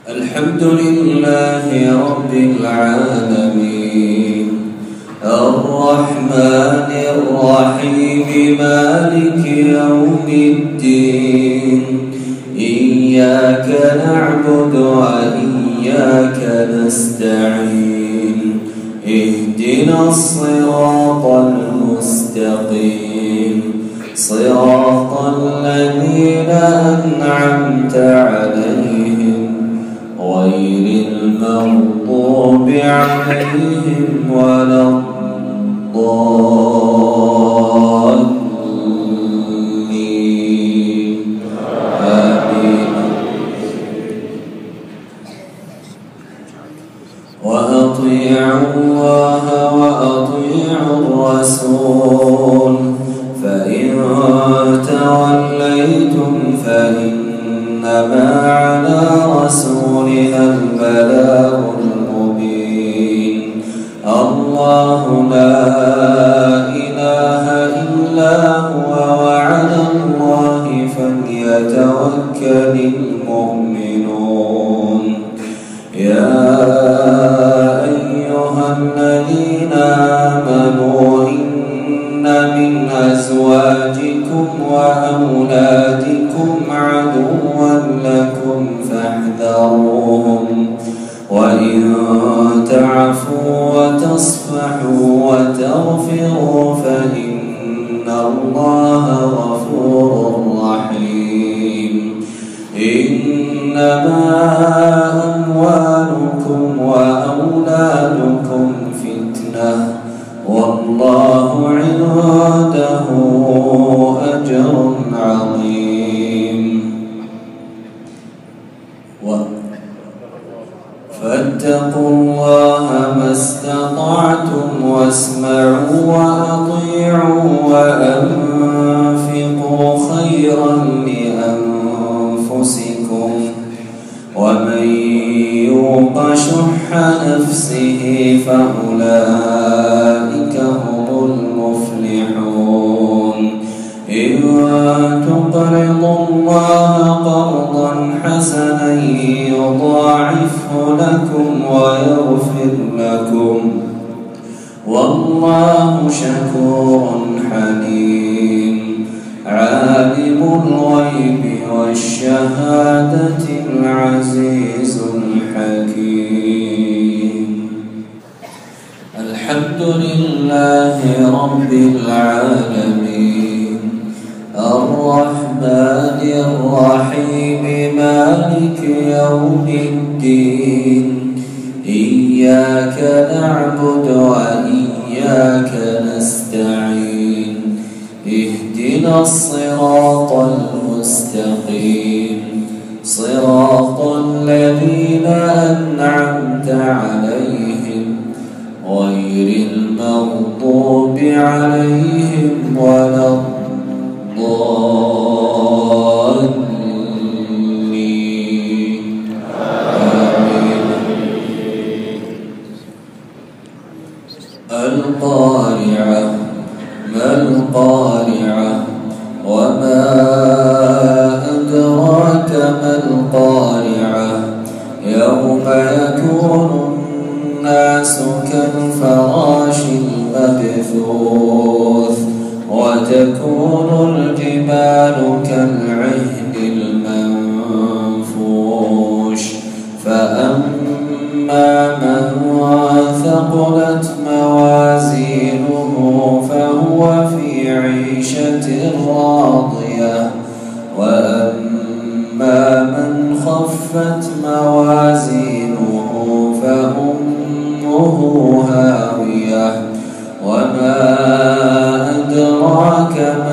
الحمد لله رب العالمين الرحمن الرحيم مالك يوم الدين إياك نعبد وإياك نستعين اهدنا الصراط المستقيم صراط الذين أنعمت عليهم غير المغضوب عليهم ولا الضالين آمين. وأطيعوا الله وأطيعوا الرسول فإن توليتم فإنما على رسولنا البلاغ المبين. الله لا إله إلا هو وعلى الله فليتوكل المؤمنون. يا أيها الذين آمنوا إن من أزواجكم وأولادكم عدوا لكم فاحذروهم وإن تعفوا وتصفحوا وتغفروا فإن الله غفور رحيم. إنما أموالكم وأولادكم فتنة والله عنده أجر عظيم. فاتقوا الله ما استطعتم واسمعوا وأطيعوا وأنفقوا خيرا لأنفسكم ومن يوق شح نفسه فأولئك هم المفلحون. إن تقرضوا الله قرضا حسنا يضاعفه لكم ويغفر لكم والله شكور حليم. عالم الغيب والشهادة العزيز الحكيم. الحمد لله رب العالمين الرحمن الرحيم مالك يوم الدين إياك نعبد وإياك نستعين اهدنا الصراط المستقيم صراط الذين أنعمت عليهم غير المغضوب عليهم ولا الضالين آمين. القارعة ما القارعة وما أدراك ما القارعة يوم يكون الناس كالفراش المبثوث وتكون الجبال كالعهن المنفوش فأما من ثقلت موازينه فهو في عيشة راضية وأما من خفت موازينه فأمه هاوية وما أدراك ما